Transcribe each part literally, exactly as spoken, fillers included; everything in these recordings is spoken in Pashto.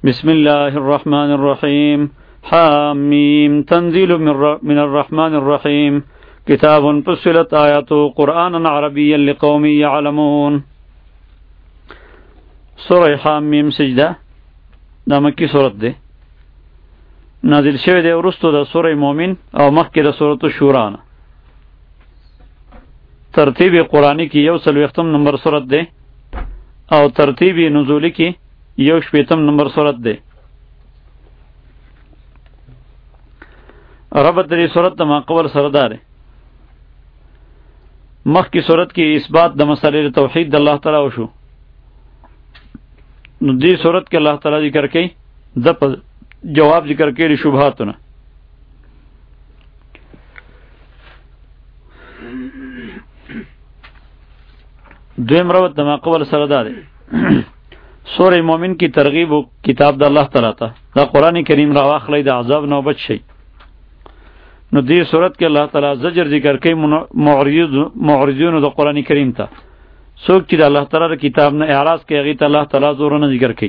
بسم الله الرحمن الرحيم حاميم تنزيل من الرحمن الرحيم كتاب فصلت آياته قرآنا عربيا لقوم يعلمون. سورة حاميم سجدة دا مکی سورت ده نازل شوه ده ورستو ده سورة مومن او مخی ده سورة شورا. ترتیب قرآنی کی یو سلویختم نمبر سورت ده او ترتیب نزولی کی یو شپیتم نمبر سورت ده. ربط دری سورت ده ما قبل سرداره. مخ کی سورت کی اثبات د مسئله توحید د الله تعالی وشو. نو دی صورت کې الله تعالی ذکر کوي د جواب ذکر کوي شبهاتونه. دویم روت د ما قبل سره ده سوره مومن کی ترغیب و کتاب د الله تعالی ته دا قران کریم را واخلې د عذاب نو بچ شي. نو دی صورت کې الله تعالی زجر ذکر کوي معرض معرضون د قران کریم ته. څوک چې د الله تعالی کتاب نه اعراض کوي هغه ته الله تعالی زورونه ذکر کوي.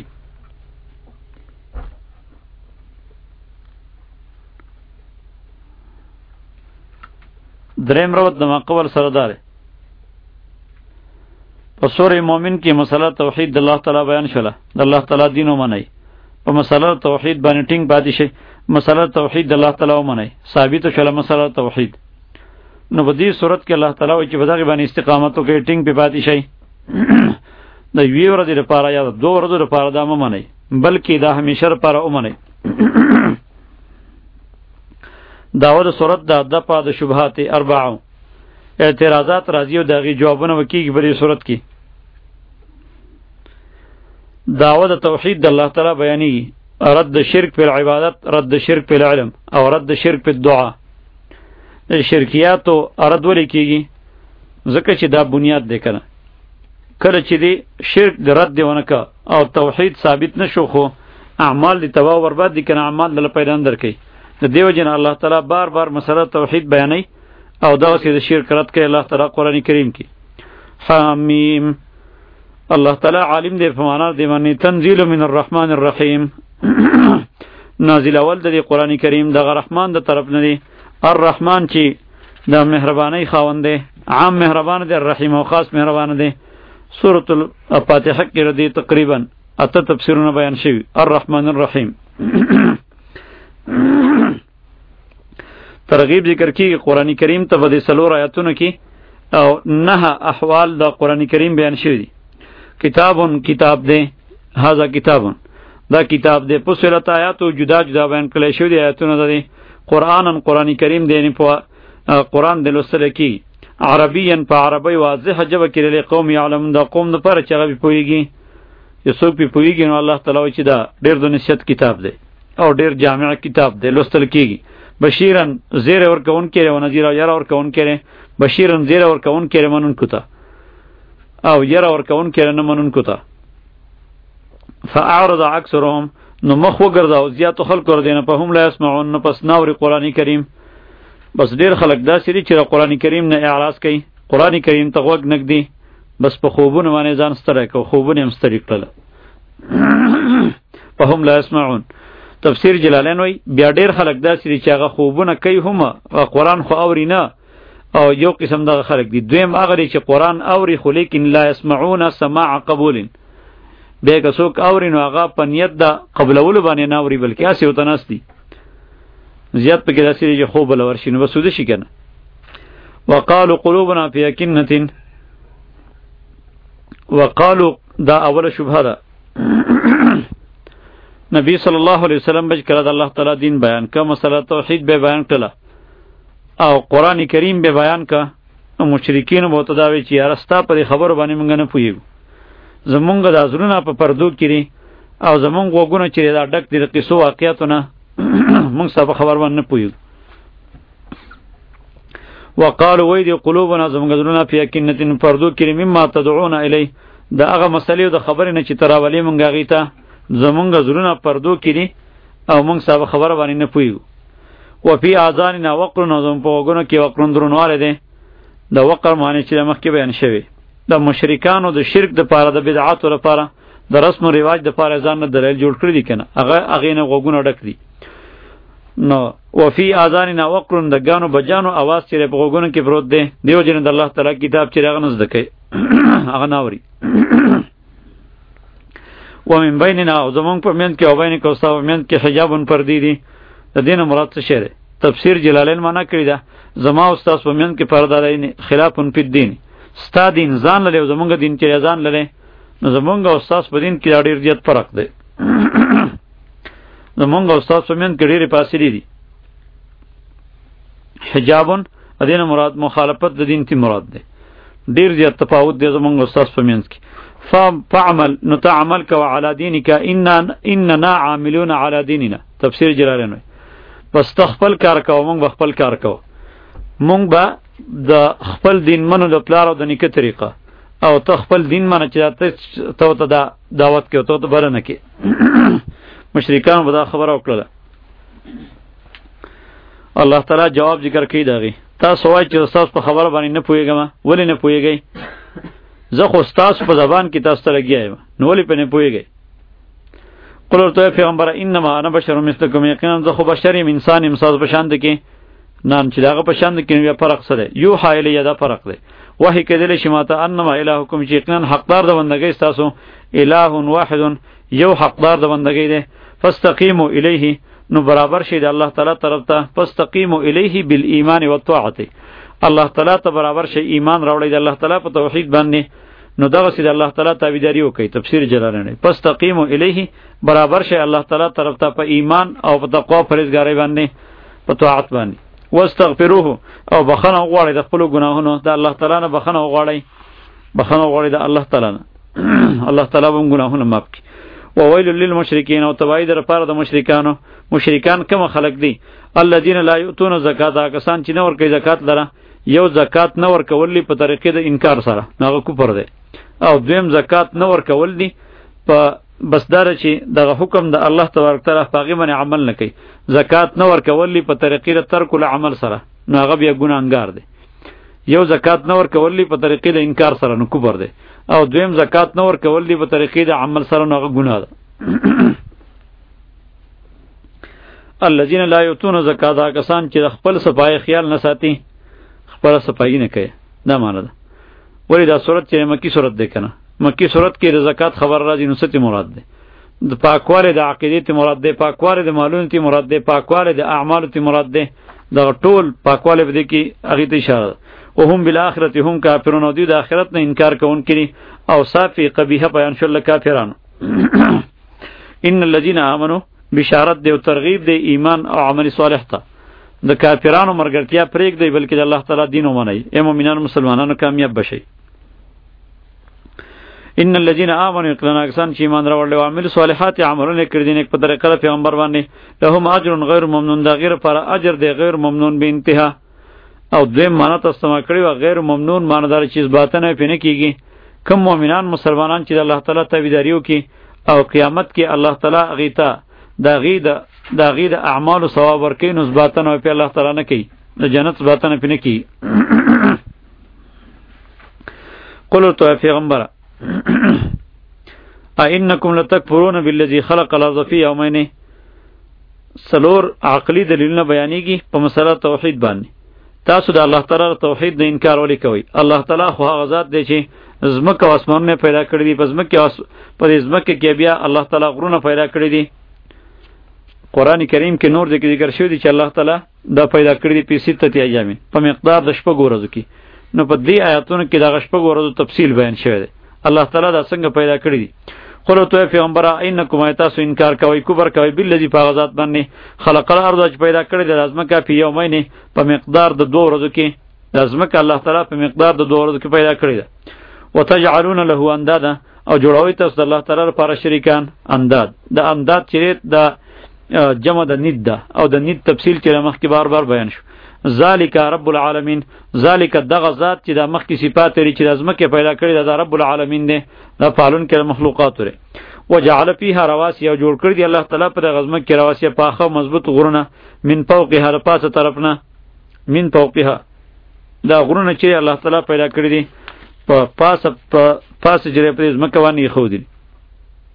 دریم روت د ما قبل سره ده په سورې مومن کې مسله توحید د الله تعالی بیان شوله. د الله تعالی دین ومنئ. په مسله توحید باندې ټینګ پاتې شئ. مسله توحید د الله تعالی ومنئ. ثابت شوله مسله توحید. نو په دې صورت کې الله تعالی وایي چې په دغه باندې استقامت وکړئ ټینګ په پاتې شئ. د یوې ورځې لپاره یا دوه ورځې لپاره دا مه منئ بلکې دا همیشه لپاره ومنئ. داوه د صورت د دفع د شبهات اربعو اعتراضات راځي او د هغې جوابونه وکېږي په دې صورت کې. دعوه د توحید د الله تعالی بیانېږي. رد شرک په العبادت، رد شرک په العلم او رد شرک په الدعا. د شرکیاتو رد ولې کېږي؟ ځکه چې دا بنیاد دی که نه. کله چې دی شرک د رد دی ونه که او توحید ثابت نشو خو اعمال دی تباه و برباد دی که نه اعمال دله پیدا در کوي. د دې وجې نه الله تعالی بار بار مسله توحید بیانوي او دغسې د شرک رد کوي الله تعالی قرآن کریم کې. حامیم الله تعالی عالم دی په معنا دی باندې تنزیل من الرحمن الرحیم نازل اول د قرآن کریم دغه رحمان د طرف نه دی. الرحمن چې د مهربانۍ خاوند دی، عام مهربان دی، الرحیم او خاص مهربان دی. سورة الفاتحه کې ردی تقریبا اته تفسیرونه بیان شوي. الرحمن الرحیم ترغیب ذکر کیږي قرآن کریم ته په دې څلور آیاتونو کې او نه احوال د قرآن کریم بیان شوي دي. کتابون کتاب دی، هذا کتابون دا کتاب دی. فصلت آیاتو جدا جدا بیان کړی شوي دي آیاتونه دي. قرآنن قرآن کریم دی، یعنی په قرآن دی لوستل کېږي. عربیا په عربی واضحه ژبه کې لقوم یعلمون دا قوم دپاره چې هغه پې پوهېږي. چې څوک پې پوهېږي نو الله تعالی وایي چې دا ډېر د نصیحت کتاب دی او ډېر جامع کتاب دی، لوستل کېږي. بشیرن زیر ورکوونکی دی و نذیر او یره ورکوونکی دی. بشیرن زیر ورکوونکی دی منونکو ته او یره ورکوونکی دی نه منونکو ته. فاعرض اکثرهم نو مخ وګرځه زیاتو خلکو ور دی نه فهم لا یسمعون نو پس ناوري قرآن کریم. بس ډېر خلک داسې دي چې د قرآن کریم نه اعراض کوي، قرآن کریم ته غوږ نږدي، بس په خوبونو باندې ځان ستړی کوي، خوبونه یې هم ستړي کړله. فهم لا یسمعون تفسیر جلالین وی بیا ډیر خلک داسې دي چې هغه خوبونه کوي هم قرآن خو اوري نه. او یو قسم دغه خلک دي. دویم هغه دی چې قرآن اوري خو لیکن لا یسمعون سماع قبول. بیا که څوک اوري نو هغه په نیت د قبلولو باندې نه اوري بلکې هسې ورته ناست دي. زیات پکې داسې دي چې خوب به له ورشي نو بس وده شي که نه. وقالو قلوبنا فی اکنة وقالو دا اوله شبهه ده. نبی صلی الله علیه وسلم بچ کړه د الله تعالی دین بیان کا، مسله توحید به بیان کړه او قرآن کریم به بیان کا. مشرکین به ورته دا وایي چې یاره ستا په دې خبرو باندې موږ نه پوهېږو، زمونږ دا زړونه په پردو کې دي او زمونږ غوږونه چې دا ډک دي د قصو واقعاتو نه، موږ ستا په خبر باندې نه پوهېږو. وقالو وایي دي قلوبنا زمونږ زړونه فی اکنة پردو کې دي مما تدعون الیه د هغه مسلې او د خبرې نه چې ته راولې موږ هغې ته زمونږ زړونه پردو کې دي او موږ ستا په خبره باندې نه پوهېږو. وفي آذاننا وقر زموږ په غوږونو کې وقرون درونوالی دی. د وقر معنی چې د مخکې بیان شوی د مشرکانو د شرک د پاره د بدعاتو لپاره د رسم و رواج د پاره ځان نه دلیل جوړ کړی دي کنه هغه هغه نه غوګونه ډک دي نو وفي اذاننا وقرن د غانو بجانو आवाज چې په غوګونو کې پروت دی دیو جن د الله تعالی کتاب چې هغه نزد کوي هغه ناوري ومن بیننا او زمون په من کې او بین کو ساو من کې حجابن پردی دي د دین مراد څه شری تفسیر جلالین معنا کړی دا زما استاد په من کې پرده لري خلافن په دین ستا دین ځان لري زمونږ دین چې ځان لري نو زمونږ استاد په دین کې ډېر زیات فرق دی زمونږ استاد په من کې ډېر فاصله دي حجابن د دین مراد مخالفت د دین تی مراد دی ډېر زیات تفاوت دی زمونږ استاد په من کې فعمل نتعمل کو علی دینک ان اننا عاملون علی دیننا تفسیر جلالین پس تخپل کار کو مونږ خپل کار کو مونږ به د خپل دین منو د پلار او د نیکه طریقه او تخپل دین منه چې ته ته دا دعوت کې ته ته برنه کې مشرکان به دا خبره وکړه الله تعالی جواب ذکر کوي داغي تاسو وایئ چې تاسو په خبره باندې نه پوهیږم ولې نه پوهیږئ زه خو تاسو په زبان کې تاسو ته لګیایم نو ولې په نه پوهیږئ قل ورته پیغمبر انما انا بشر مثلکم یقینا زه خو بشر یم انسان یم تاسو په شان کې نام چې داغه په شان کې یو فرق څه دی یو حایل یا دا فرق دی وحی کېدل شي ماته انما الهکم چې یقینا حقدار د بندګۍ تاسو الہ واحد یو حقدار د بندګۍ دی فاستقیموا الیه نو برابر شي د الله تعالی طرف ته فاستقیموا الیه بالایمان والطاعه الله تعالی ته برابر شي ایمان راوړی د الله تعالی په توحید باندې نو دغه سي د الله تعالی تابعداري وکي تفسیر جلالین فاستقیموا الیه برابر شي الله تعالی طرف ته په ایمان او په تقوا پرهیزګاری باندې په طاعت باندې واستغفروه او بخنه غواړي د خپل ګناهونو د الله تعالی نه بخنه غواړي بخنه غواړي د الله تعالی نه الله تعالی به ګناهونه معاف کړي وویل للمشرکین او تبعید لپاره د مشرکانو مشرکان کوم خلق دي الذين لا يؤتون زکات کسان چې نه ورکوي زکات لره یو زکات نه ورکول په طریقې د انکار سره هغه کفر دی او دویم زکات نه ورکول دي په بسدار چې دغه حکم د الله تبارک تعالی پاغي باندې عمل نه کوي زکات نه ورکول په طریقې د ترک العمل سره نو هغه بیا ګناهګار دی یو زکات نه ورکول په طریقې د انکار سره نو کفر دی او دویم زکات نه ورکول په طریقې د عمل سره نو هغه ګناه ده الذين لا يؤتون زکات کسان چې خپل صفای خیال نه ساتي خپل صفای نه کوي دا معنی ده ولی دا صورت چې مکی صورت ده کنه مکی صورت کې د زکات خبر راځي نو ست مراد ده د پاکواله د عقیدې ته مراد ده پاکواله د مالونو ته مراد ده پاکواله د اعمالو ته مراد ده دا ټول پاکواله بده کې هغه ته اشاره او هم بالاخره هم کافرون او د آخرت نه انکار کوونکي او صافي قبیحه بیان شول کافرانو ان الذين امنوا بشارت دی او ترغیب دی ایمان او عمل صالح ته د کافرانو مرګرتیا پرېګ دی بلکې د الله تعالی دین ومني اے مؤمنانو مسلمانانو کامیاب بشي ان الذين امنوا يقلنا احسان چې ایمان راوړل او عمل صالحات عملونه کړی دي په طریقه پیغمبر باندې لهم اجر غیر ممنون دا غیر پر اجر دی غیر ممنون به انتها او دویم معنا تاسو ما کړی و غیر ممنون معنا دار چیز باطنه پینې کیږي کوم مؤمنان مسلمانان چې د الله تعالی تابعداریو کی او قیامت کې الله تعالی غیتا دا غید دا غید اعمال او ثواب ورکې نو باطنه په الله تعالی نه کوي د جنت باطنه پینې کی قولوا تو پیغمبر ائنکم لتکفرون بالذی خلق الارض فی یومین سلور عقلی دلیلونه بیانېږي په مسله توحید باندې تاسو د الله تعالی توحید د انکار ولې کوي الله تعالی خو هغه ذات دی چې زمکه او اسمانونه پیدا کړی دي پس مکه په زمکه کې بیا الله تعالی غرونه پیدا کړی دي قران کریم کې نور ذکر شوی دی چې الله تعالی دا پیدا کړی دي په سته ایام په مقدار د شپږ ورځو کې نو په دې آیاتونو کې دا شپږ ورځو تفصیل بیان شوی دی الله تعالی دا څنګه پیدا کړی دي قولوا تو پیغمبر انکم ایتاسو انکار کوي کبر کوي بالذی فغزات باندې خلق الارض چې پیدا کړی د ازمکه په یومین په مقدار د دوه ورځو کې د ازمکه الله تعالی په مقدار د دوه ورځو کې پیدا کړی ده وتجعلون له اندادا او جوړوي تاسو د الله تعالی لپاره شریکان انداد د انداد چې د جمع د ند ده او د ند تفصیل چې مخکې بار بار بیان شو ذالک رب العالمین ذالک دغه ذات چې د مخکې صفات لري چې د ازمکه پیدا کړی ده رب العالمین دی دا پالون کې مخلوقات لري وجعل فيها رواسي او جوړ کړی دی الله تعالی په غزمه کې رواسي پاخه مضبوط غرونه من فوقها هر پاسه طرفنه من فوقها دا غرونه چې الله تعالی پیدا کړی دي په پاسه په پاسه جری په زمکه باندې خو دي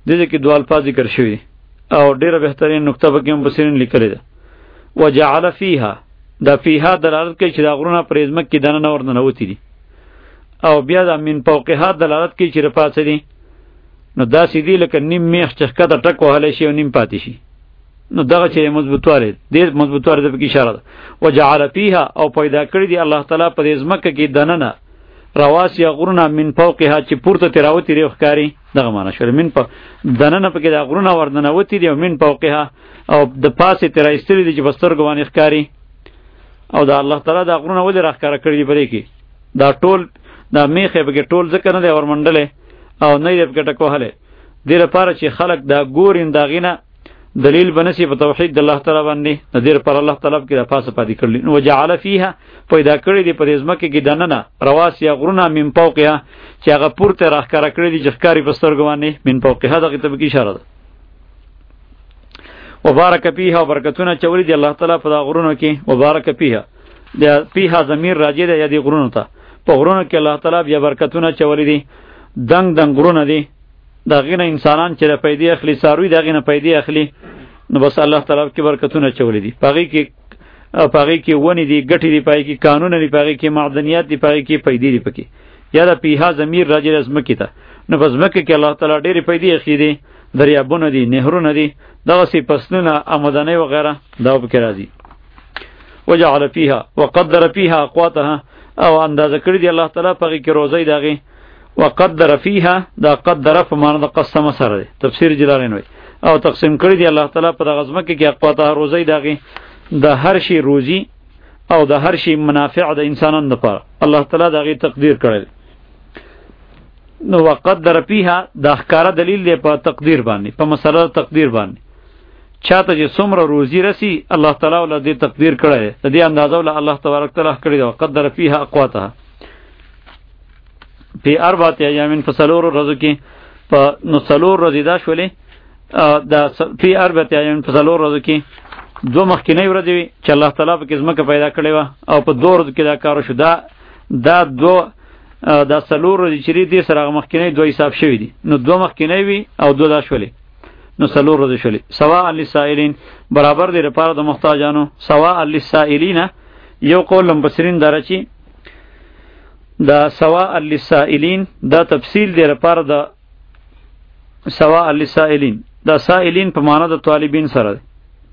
دې کې دوه الفاظ ذکر شوي او ډیره بهترین نقطه به کې مفسرین لیکلې ده. وجعل فيها دا فيها دلالت کوي چې دا غرونه پر ازمک کې دننه ورننوتي دي، او بیا دا من فوقها دلالت کوي چې رپاسه دي. نو دا سیدی لکه نیم میخ چې ښکته ټک وهلی شي او نیم پاتې شي، نو دغه چې مضبوطوالی ډېر مضبوطوالی ده پکې اشاره ده. وجعل فيها او پیدا کړي دي الله تعالی په دې ځمکه کې دننه رواسي غرونه من فوقها چې پورته ترې راوتي دي ښکاري، دغه معنی شوله. من په دننه پکې دا غرونه ورننوتي دي او من فوقها او د پاسې ترې رایستلي دي چې په سترګو باندې ښکاري. او دا الله تعالی دا غرونه ولې راښکاره کړي دي په دې کې؟ دا ټول دا میخ یې پکې ټول ځکه نه دی ورمنډلی او نه یې پکې ټک وهلی، دې لپاره چې خلک دا ګوري د هغې نه دلیل بنسی په توحید د الله تعالی باندې. د دې لپاره الله تعالی کې دا پاسه پاتې کړلي. نو وجعل فيها پیدا کړي دي په دې ځمکه کې دننه رواسي غرونه من فوقها چې هغه پورته راښکاره کړي دي چې ښکاري په سترګو باندې. من فوقها دغې ته پکې اشاره ده. وبارک فيها او برکتونه چولی دي الله تعالی په دا غرونو کې. وبارک فيها د فيها ضمیر راجع دی یا دې غرونو ته. په غرونو کې الله تعالی بیا برکتونه چولی دي، دنګ دنګ غرونه دي، دا غینه انسانان چې پیدا اخلي ساروی دا غینه پیدا اخلي. نو بس الله تعالی کې برکتونه چولې دي. پاغي کې پاغي کې ونی دي، ګټي دي، پای کې قانون دي، پاغي کې معدنیات دي، پاغي کې پیدا دي پکې. یا دا پیها ضمیر راځي ازمکه ته. نو بس مکه کې الله تعالی ډېری پیدا اخلي دي، دریابونه دي، نهرونه دي، دغه سي پسونه آمدنه وغیرہ دا پکې راځي. وجعل فيها وقدر فيها اقواتها او اندازه کړی دی الله تعالی پاغي کې روزي داغي. وقدر فيها دا قدر په معنی د قسم سره دی، تفسیر جلالین وای. او تقسیم کړی دی الله تعالی په دغه ځمکه کې اقواتها روزي داغي، د هر شي روزي او د هر شي منافع د انسانانو لپاره الله تعالی دغه تقدیر کړی. نو وقدر فيها دا ښکارا دلیل دی په تقدیر باندې، په مسله تقدیر باندې. چاته چې څومره روزي رسی الله تعالی ول دې تقدیر کړی دی، د دې اندازه ول الله تبارک تعالی کړی دی. وقدر فيها اقواتها په اربعه ایامین فسلور ورځو کې په نو څلور ورځې دا شولې دا په اربعه ایامین فسلور ورځو کې دوه مخکینی ورځې وي چې الله تعالی په ځمکه پیدا کړې وه او په دوه ورځو کې دا کار شو. دا دا دوه دا څلور ورځې چې دي سره هغه مخکینی دوه حساب شوي دي، نو دوه مخکینی وي او دوه دا شولې، نو څلور ورځې شولې. سواء للسائلین برابر دی لپاره د محتاجانو. سواء للسائلین یو قول مفسرین داره چې دا سواء للسائلین دا تفصیل دی لپاره د سواء للسائلین، دا سائلین په معنا د طالبین سره دی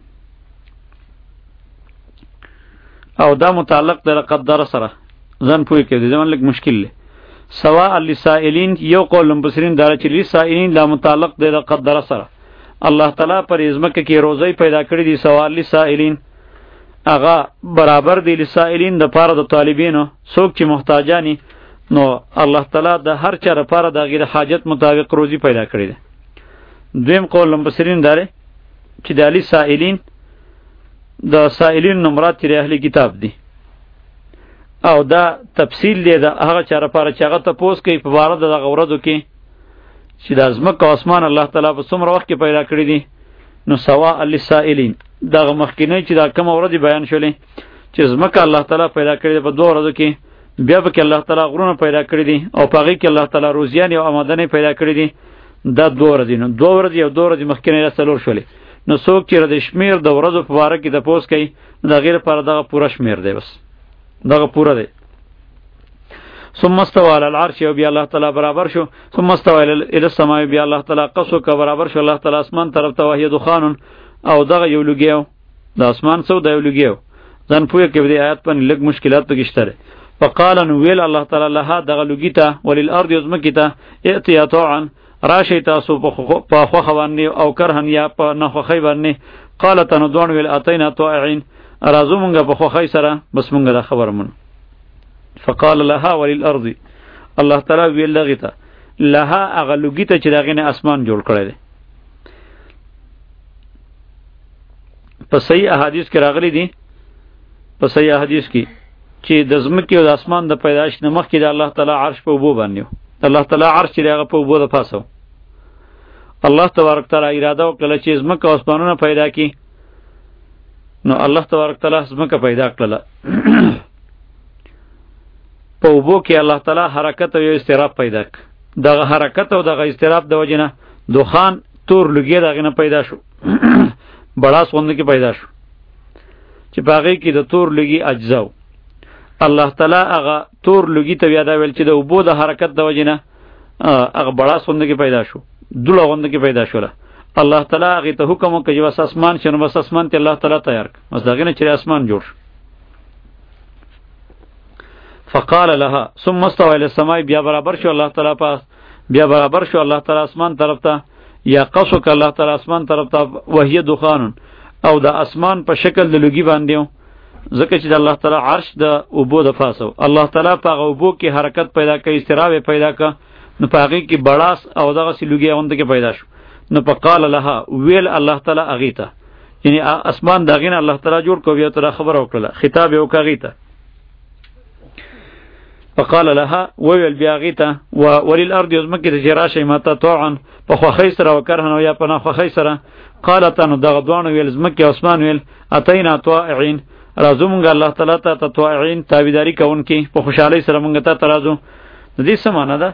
او دا متعلق د قدر سره ځان پوي کې دي، ځان لږ مشکل دی. سواء للسائلین یو قول مفسرین داره چې للسائلین دا متعلق دی د قدر سره. الله تعالی پر ازمکه کې روزي پیدا کړی دي. سواء للسائلین اغا برابر دی لسائلین د پاره د طالبینو، څوک چې محتاجانی، نو الله تعالی د هر چا لپاره د غیر حاجت مطابق روزي پیدا کړی دی. دویم قول مفسرین داره چې د علی سائلین د سائلین نمرات چې اهلی کتاب دی او دا تفصیل دی د هغه چا لپاره چې هغه تپوس کوي په باره د دغه ورځو کې چې د ازمکه او اسمان الله تعالی په څومره وخت کې پیدا کړی دي. نو سواء للسائلین دغه مخکینی چې دا کوم ورځ بیان شولې چې ځمکه الله تعالی پیدا کړی دی په دوه ورځو کې، بیا به کې الله تعالی غرونه پیدا کړی دي او په هغې کې الله تعالی روزیان او آمدنې پیدا کړی دي. دا دوه ورځې نو دوه ورځې او دوه ورځې مخکینی دا څلور شولې. نو څوک چې د شمیر د ورځو په باره کې تپوس کوي نو د هغې لپاره دغه پوره شمیر دی، بس دغه پوره دی. ثم استوى على العرش او بیا الله تعالی برابر شو. ثم استوى الى السماء بیا الله تعالی قصو کا برابر شو الله تعالی اسمان طرف ته وهي دخان او دغه یو لګیو د اسمان سو د یو لګیو ځان پوهه کې د آیات په لږ مشکلات پکې شته. فقال ان ویل الله تعالی لها دغه لګیتا وللارض یزمکتا ائتیا طوعا راشی تاسو په خو خوانې او کرهن یا په نخوخی باندې. قالت ان دوان ویل اتینا طائعين رازو مونږه په خوخی سره بس مونږه دا خبر مون. فقال لها وللارض الله تعالی ویل لغیتا لها هغه لګیتا چې دغه نه اسمان جوړ کړی دی. په صحیح احادیث کې راغلي دي، په صحیح احادیث کې چې د ځمکې او د اسمان د پیدایش نه مخکې د الله تعالی عرش په اوبو باندې و. الله تعالی عرش چې هغه په اوبو د پاسه و. الله تبارک تعالی اراده وکړه چې ځمکه او اسمانونه پیدا کړي، نو الله تبارک تعالی ځمکه پیدا کړله. په اوبو کې الله تعالی حرکت او استراب پیدا کړ. دغه حرکت او دغه استراب د وجې نه دخان تور لګي دغه نه پیدا شو بڑا سوند کې پیدا شو چې باغې کې د تور لګي اجزاو الله تعالی هغه تور لګي ته یاد ویل چې د وبو د حرکت د وجنه هغه بڑا سوند کې پیدا شو دله غوند کې پیدا شوله الله تعالی هغه ته حکم وکړي چې وس اسمان شنو وس اسمان ته الله تعالی تیار کړ بس دغه نه چې اسمان جوړ فقال لها ثم استوى الى السماء بیا برابر شو الله تعالی پاس بیا برابر شو الله تعالی اسمان طرف ته یا قصو ک الله تعالی اسمان طرف ته وهي دخان او د اسمان په شکل د لګي باندې ځکه چې د الله تعالی عرش د اوبو د فاسو الله تعالی په اوبو کې حرکت پیدا کوي استراوه پیدا ک نو پاغي کې بڑاس او دغه سی لګي اونده کې پیدا شو نو فقال لها ویل الله تعالی اغیتا یعنی اسمان داغین الله تعالی جوړ کو بیا تر خبر وکړه خطاب یو کاغیتا فقال لها ویل بیا غیتا و وللارض یزمکه د جراشه ماته طوعا په خوخی سره وکرهنه یا په نه خوخی سره قالت ان دغه دوانو ویل زمکه اسمان ویل اتینا طائعين رازو مونږ الله تعالی ته تطوعين تابعداري کوونکی په خوشحالي سره مونږ ته ترازو د دې سمانه ده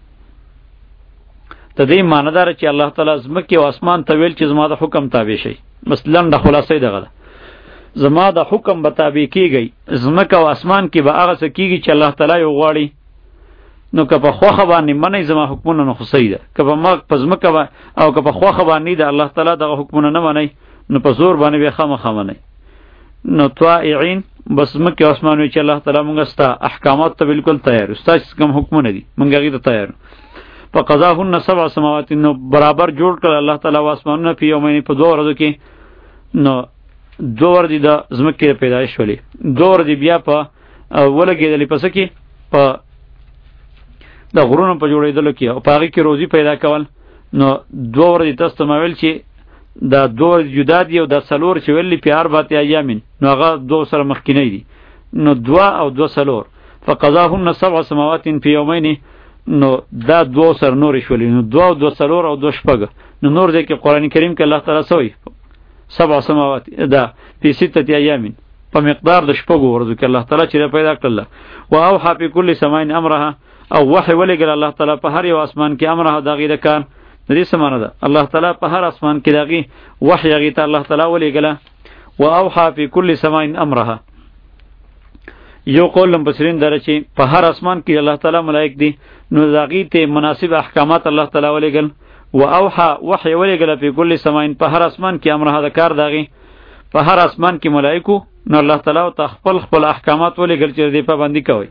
ته دې معنی دار چې الله تعالی زمکه او اسمان ته ویل چې زما د حکم تابع شي مثلا د خلاصې دغه زما د حکم به تابع کیږي زمکه او اسمان کې به هغه څه کیږي چې الله تعالی یو غواړي نو که په خوخه باندې منی زما حکمونه نه خصی ده که په ما په زمکه او که په خوخه باندې ده الله تعالی دغه حکمونه نه منی نو په زور باندې به خامخا منی نو طائعين بس مکه او اسمان وی چې الله تعالی مونږ ستا احکامات ته بالکل تیار استاد کوم حکمونه دي مونږ هغه ته تیار فقضاهن سبع سماوات نو برابر جوړ کړ الله تعالی واسمانونه په یومین په دوه ورځو کې نو دوه ورځې د زمکه پیدایش ولې دوه ورځې بیا په ولګېدلې پس کې په د غرونو په جوړېدلو کې او په هغې کې روزي پیدا کول نو دوه ورځې تاسو ته ما ویل چې دا دوه ورځې جدا دي او دا څلور چې ویلې په اربعة ایامین نو هغه دوه سره مخکینی دي نو دوه او دوه څلور فقضاهن سبع سماوات فی یومین نو دا دوه سر نور شولې نو دوه او دوه څلور او دوه شپږ نو نور دی کې قرآن کریم کې الله تعالی سوی سبع سماوات دا فی ستة ایامین په مقدار د شپږو ورځو کې الله تعالی چې پیدا کړل او اوحى فی کل سماء امرها او وحی ولګل الله تعالی په هر یو اسمان کې امرها دغه د کار دې سمانه ده الله تعالی په هر اسمان کې دغه وحی هغه ته الله تعالی ولګل او اوحى فی کل سماء امرها یو قول مبصرین دره چې په هر اسمان کې الله تعالی ملائک دي نو دغه ته مناسب احکامات الله تعالی ولګل و اوحى وحی ولګل په کل سماء په هر اسمان کې امرها د کار دغه په هر اسمان کې ملائکو نو الله تعالی او خپل خپل احکامات ولګل چې دې پابندي کوي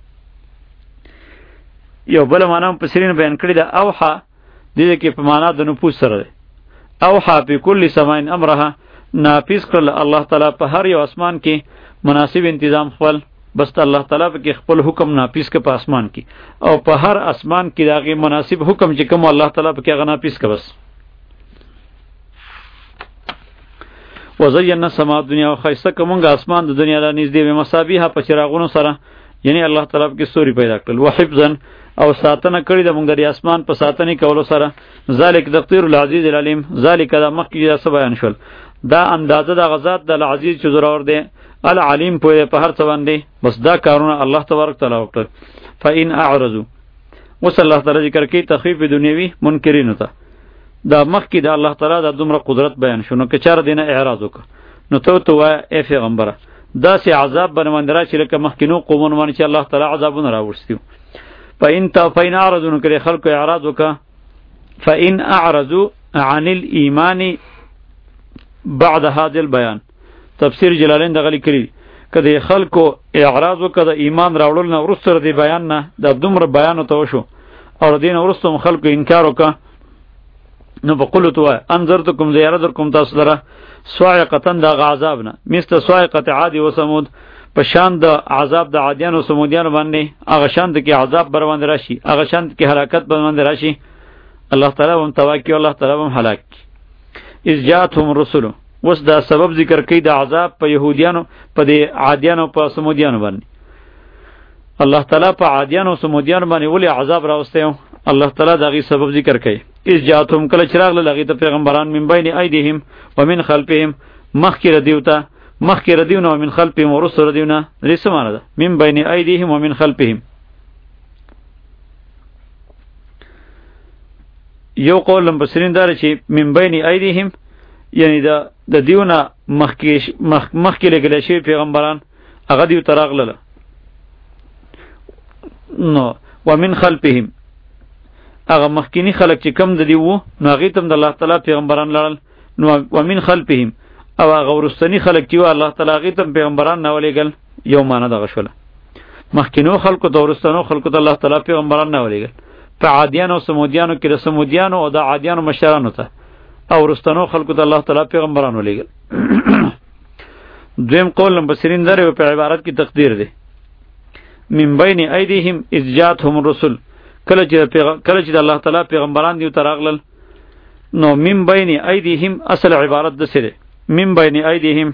یو بل معنا مفسرین بیان کړی دا اوحى دې کې په معنا د نفوذ سره ده اوحى په کل سماء امرها نافذ کړل الله تعالی په هر یو اسمان کې مناسب تنظیم خپل بس الله تعالی په خپل حکم نافذ ک په اسمان کې او په هر اسمان کې داغه مناسب حکم چې کوم الله تعالی په کې غنا نافذ ک بس وزینا سما دنیا او خیسه کومه اسمان د دنیا له نږدې به مصابیح په چراغونو سره یعنی الله تعالی په کې سوري پیدا کړل وحفظا او ساتنه کړی د موږ د اسمان په ساتنې کولو سره ذالک تقدیر العزیز العلیم ذالک د مخکې دا بیان شول دا اندازه د غزاد د العزیز چې ضرور دی العلیم په هر څه باندې بس دا کارونه الله تبارک تعالی وکړل فإن اعرضوا وصلی الله تعالی ذکر کوي تخفیف دنیوي منکرین ته دا مخکې د الله تعالی د دومره قدرت بیان شونه که چاره دینه اعراض وکړه نو ته تو وای ای پیغمبره دا سي عذاب باندې را چې لکه مخکینو قومونه باندې چې الله تعالی عذابونه راوړستیو فإن تا فإن اعرضوا کړي خلق اعراض وکړه فإن اعرضوا عن الإيمان بعد هذا البيان تفسیر جلالین دغه لیکلی کله خلکو اعراض وکړه ایمان راوړل نه ورسره دی بیان نه د دومره بیان ته وشو او دین ورسته خلکو انکار وکړه نو بقولو تو انذرتکم زیارتکم تاسو دره صاعقتن د عذاب نه مثل صاعقه عاد و ثمود په شان د عذاب د عادیان او سمودیان باندې هغه شان د کی عذاب بر باندې راشي هغه شان د کی هلاکت بر باندې راشي الله تعالی هم تواکی الله تعالی هم هلاک اذ جاءتهم رسل وس دا سبب ذکر کوي د عذاب په يهوديانو په د عادیانو په سمودیانو باندې الله تعالی په عادیانو او سمودیانو باندې ولې عذاب راوستیو الله تعالی دغه سبب ذکر کوي اذ جاءتهم کله چراغ لغی ته پیغمبران من بین ایدیهم ومن خلفهم مخکره دیوته مخکره دیونه ومن خلفهم ورسل دیونه رسمانه ده من بین ایدیهم ومن خلفهم یو قول مفسرین دار چې من بین ایدیهم یعنی د د دیونه مخکې مخکې لګل شي پیغمبران هغه دیو تراغله نو ومن خلفهم هغه مخکینی خلق چې کم د دی وو نو هغه تم د الله تعالی پیغمبران لړل نو ومن خلفهم او هغه ورستنی خلق چې الله تعالی هغه تم پیغمبران نه ولېګل یو معنی دغه شوله مخکینو خلقو د ورستنو خلقو د الله تعالی پیغمبران نه ولېګل په عادیانو او سمودیانو کې د سمودیانو او د عادیانو مشرانو ته او ورستنو خلقو د الله تعالی پیغمبران ولېګل دویم قول مفسرین درې په عبارت کې تقدیر دی من بین ایدیهم اذ جاءتهم الرسل کله چې کله چې الله تعالی پیغمبران دیو تراغلل نو من بین ایدیهم اصل عبارت د سره من بین ایدیهم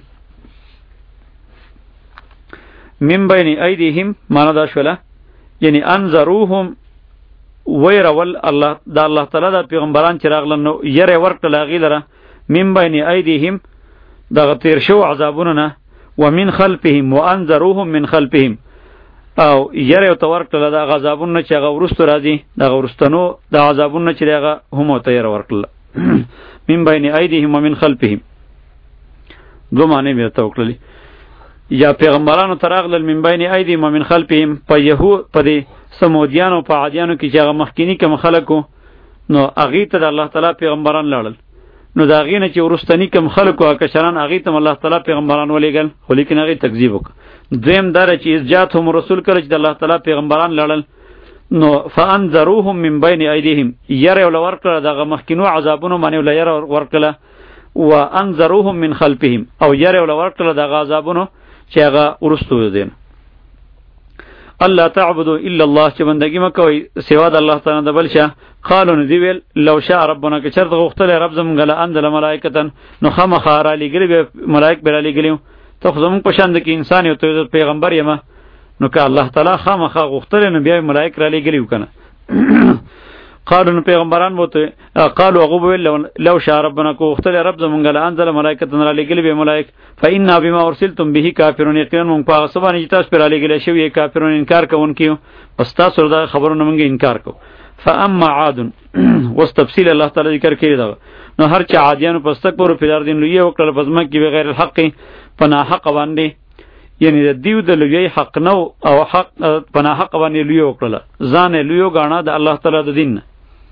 من بین ایدیهم معنا دا شوله یعنی انذروهم ويرول الله دا الله تعالی د پیغمبران چې راغلل نو یره ورکړه غیلره من بین ایدیهم دا تیر شو عذابونه نه ومن خلفهم وانذروهم من خلفهم او یره او تورکله دا عذابونه چې هغه ورستو راځي دا ورستنو دا عذابونه چې هغه هم ته یره ورکله من بین ایدیهم ومن خلفهم دو معنی به توکللی یا پیغمبرانو تراغلل من بین ایدیهم ومن خلفهم په یهود په دې سمودیانو په عادیانو کې چې هغه مخکینی کوم خلکو نو هغه ته د الله تعالی پیغمبران لاړل نو دا غینه چې ورستنی کوم خلکو او کشران هغه ته الله تعالی پیغمبران ولېګل خو لیکن هغه تکذیب وکړ دویم دار چې ازجاتهم رسول کړه چې د الله تعالی پیغمبران لاړل نو فانذروهم من بین ایدیهم یره ول ورکړه دغه مخکینو عذابونو باندې ول یره ورکړه وانذروهم من خلفهم او یره ول ورکړه دغه عذابونو چې هغه ورستو دین الله تعبدوا الا الله چې بندگی مکوئ سوا د الله تعالی د بلشه قالو نو دی ویل لو شاء ربنا که چرته غوښتل رب زمونږ له انزل ملائکتن نو خامخا را لېږلي به ملائک به را لېږلي ته خو زمونږ په شان د کې انسان یو ته پیغمبر یم نو که الله تعالی خامخا غوښتل نو بیا ملائک را لېږلي و کنه قالو نو پیغمبران بوته قالو هغه ویل لو شاء ربنا کو غوښتل رب زمونږ له انزل ملائکتن را لېږلي به ملائک فإنا بما ارسلتم به کافرون یقینا مونږ په هغه څه باندې چې تاسو پرې را لېږلي شوي کافرون انکار کوونکي پس تاسو دا خبرونه مونږ انکار کوو فاما عاد وس تفصیل الله تعالی ذکر کړی دا نو هر چا عادیانو پستکبرو په دار دین لوی وکړل پزما کې بغیر الحق پناه حق باندې یعنی د دیو د لوی حق نو او حق پناه حق باندې لوی وکړل ځان لوی غاڼه د الله تعالی د دین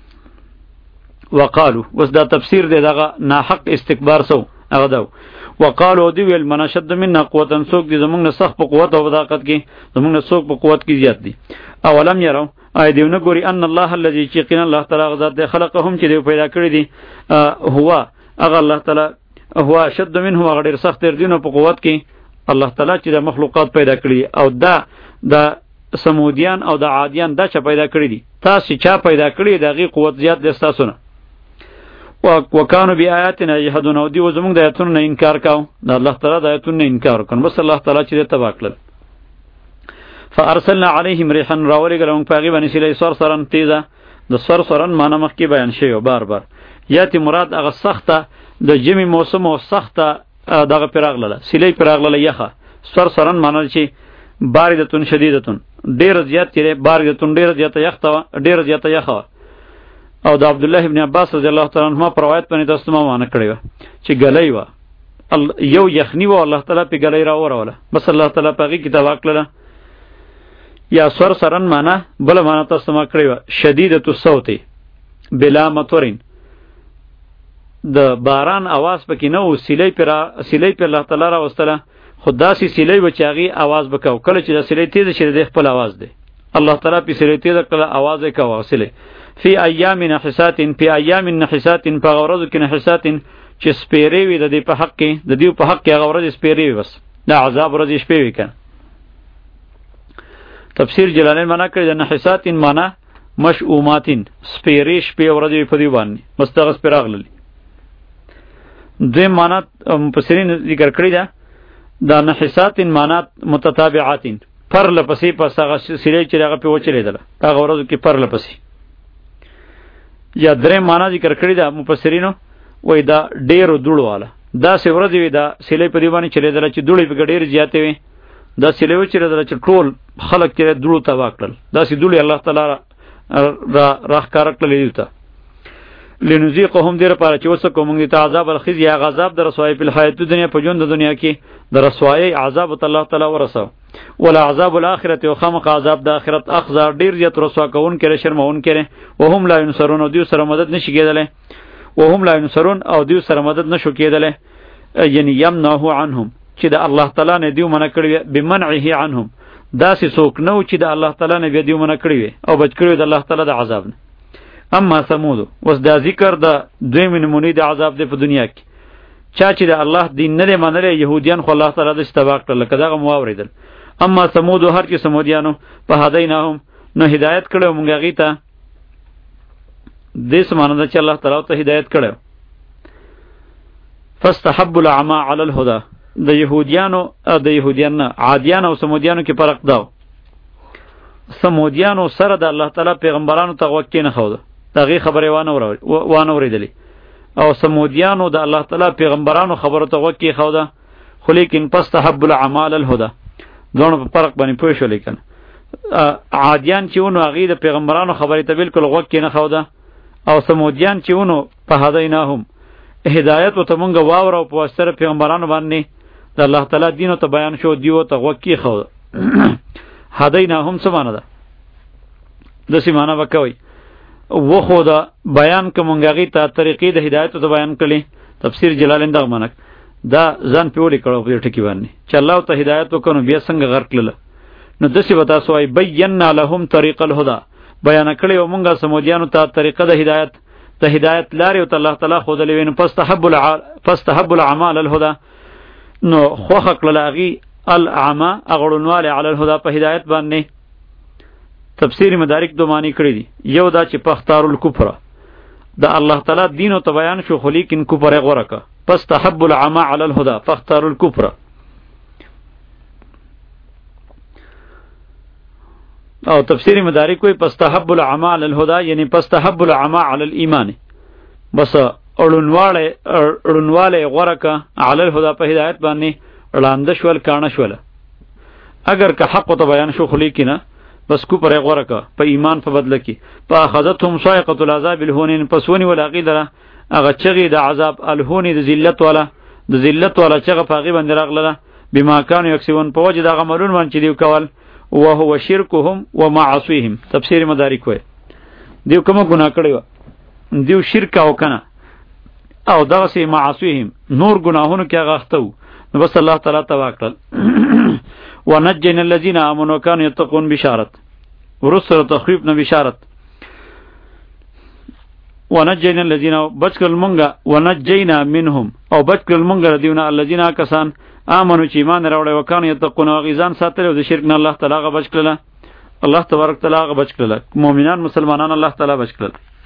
وقالو وس دا تفسیر دی دغه ناحق استکبار سو هغه دا وقالو دی ویل من شد منا قوتن سوق دي زمونږ سخت په قوت او طاقت کې زمونږ سوق په قوت کې زیات دي اولم يروا اي دیونه ګوري ان الله الذي يقين الله تعالی غزاد خلقهم چې دی پیدا کړی دي هو اغه الله تعالی هو شد منهم غډیر سخت دینو په قوت کې الله تعالی چې د مخلوقات پیدا کړی او دا د سمودیان او د عادیان دا چې پیدا کړی دي تاسو چا پیدا کړی دغه قوت زیات دي تاسو نه وکانو بی آیاتنا یحدون او دی و زمونږ د آیاتونو نه انکار کاو د الله تعالی د آیاتونو نه انکار وکړ بس الله تعالی چې تبا کړل فارسلنا علیهم ریحا راولېږل په هغې باندې سیلۍ صرصرن تیزه د صرصرن معنی مخکې بیان شوی بار بار یاتې مراد هغه سخته د ژمي موسم او سخته دغه پرې راغلله سیلۍ پرې راغلله یخه صرصرن معنی چې باردتون شدیدتون ډېره زیات چې باردتون ډېره زیاته یخته وه ډېره زیاته یخه وه او د عبد الله ابن عباس رضی الله تعالی عنهما پر روایت باندې تاسو ما معنی کړی و چې ګلۍ و یو یخنی و الله تعالی په ګلۍ را وروله بس الله تعالی په هغې کتاب واکړله یا صرصرن معنی بل معنی تاسو ما کړی و شدیدت الصوت بلا مطرین د باران आवाज پکې نه و سیلۍ پر سیلۍ پر الله تعالی را واستله خدا سي سیلۍ و چې هغې आवाज وکاو کله چې د سیلۍ تیز شي د خپل आवाज دی الله تعالی په سیلۍ تیز کړه आवाज یې کاوه سیلۍ فی ایام نحسات فی ایام نحسات په غورزو کې نحسات چې سپیری وي د دې په حق کې د دې په حق کې هغه ورځ سپیری وي بس دا عذاب ورځ شپې وي کنه تفسیر جلالین معنا کړی د نحسات معنا مشؤومات سپیری شپې ورځ په دی باندې مستغس پر راغلی دوی معنا مفسرین ذکر کړی دا د نحسات معنا متتابعات پر لپسې پس هغه سیلۍ چې هغه په وچلیدله هغه ورځو کې پر لپسې یا درې معنا ذکر کړی دا مفسرینو وای دا ډیرو دوړو والا دا سی ورځ وی دا سیلۍ په دی باندې چلیدله چې دوړې په ډیر زیاتې وي دا سیلۍ و چلیدله چې ټول خلک چې دوړو تباه کړل دا سی دوړې الله تعالی را راښکاره کړلې دي ته لنذيقهم دیر پاره چې وسکو موږ ته عذاب الخزي یا عذاب در رسوای په حیات دنیا په ژوند د دنیا کې در رسوای عذاب الله تعالی ورسو ولا عذاب الاخرته او خامق عذاب د اخرت اخزار ډیر زیات رسوا کون کړي شرمون کړي وهم لا ينصرون او دیو سره مدد نشي کېدله وهم لا ينصرون او دیو سره مدد نشو کېدله یعنی یمنعه عنهم چې د الله تعالی نه دیو منع کړي بمنعه عنهم داسې څوک نو چې د الله تعالی نه دیو منع کړي او بچ کړي د الله تعالی د عذاب نه اما ثمود وس دا ذکر د دویم نمونې د عذاب د په دنیا کې چا چې د الله دین نه منلې يهوديان خو الله تعالی د استباق کړل کدا غو اوریدل اما ثمود هر چې سمودیانو په هدایناهم نو هدایت کړو مونږ غی ته دې سمانه چې الله تعالی ته هدایت کړو فاستحبوا العمى على الهدى د يهوديانو د يهوديان عادیان او سمودیانو کې فرق داو سمودیانو سره د الله تعالی پیغمبرانو ته وکې نه خو دغه خبره وانه ور وانه ورېدلې او سمودیانو د الله تعالی پیغمبرانو خبره ته وکې خو ده خو لیکن فاستحبوا العمى على الهدى دونه په فرق باندې پوه شو لیکن عادیان چې ونو هغه د پیغمبرانو خبرې ته بالکل غوږ کې نه خو ده او سمودیان چې ونو په هدایناهم هدایت او ته مونږ واور او په واسطه پیغمبرانو باندې د الله تعالی دین ته بیان شو دیو ته غوږ کې خو هدایناهم څه معنی ده د سی معنی وکوي و خو دا بیان کومږه غي ته طریقې د هدایت ته بیان کړي تفسیر جلالین دغه منک دا ځان پیوړی کړو په ټکی باندې چې الله ته هدایت وکړو بیا څنګه غرق کړل نو دسی وتا سوای بینا لهم طریق الهدى بیان کړي او مونږه سمودیانو ته طریقه د هدایت ته هدایت لاري او الله تعالی خو دلې وین فاستحب الع فاستحب الاعمال الهدى نو خوخه کړل اغي الاعمى اغړنواله علی الهدى په هدایت باندې تفسیر مدارک دو معنی کړی دي یو دا چې پختار الکفر دا الله تعالی دین او ته بیان شو خو لیکن کفر غوړه کا پس تحب العمى على الهدى فاختاروا الكفر او تفسیر مدارک کوئی پس تحب العمى على الهدى یعنی پس تحب العمى على الايمان بس اړونواله اړونواله غوړه کا على الهدى په هدایت باندې وړاند شول کانه شول اگر که حق ته بیان شو خو لیکن بس کو پر غوړه کا په ایمان په بدله کې په اخذتهم صاعقه العذاب الهون پسونی ولا غیدره هغه چغی د عذاب الهونی د ذلت والا د ذلت والا چغه پاغي باندې راغله بما كانوا يكسبون په وجه د عملون باندې دی کول او هو شرکهم ومعصيهم تفسیر مدارک وای دیو کوم ګناه کړی دیو شرک او کنه او دغه سي معصيهم نور ګناهونو کې هغه اختو نو بس الله تعالی توکل ونجينا الذين امنوا كانوا يتقون بشارت ورسل تخويف نه بشارت ونجينا الذين بچکل مونږه ونجينا منهم او بچکل مونږه دیونه الذين کسان امنوا چې ایمان راوړل وکانو یتقون غیزان ساتل او د شرک نه الله تعالی غ بچکل الله تبارک تعالی غ بچکل مؤمنان مسلمانان الله تعالی بچکل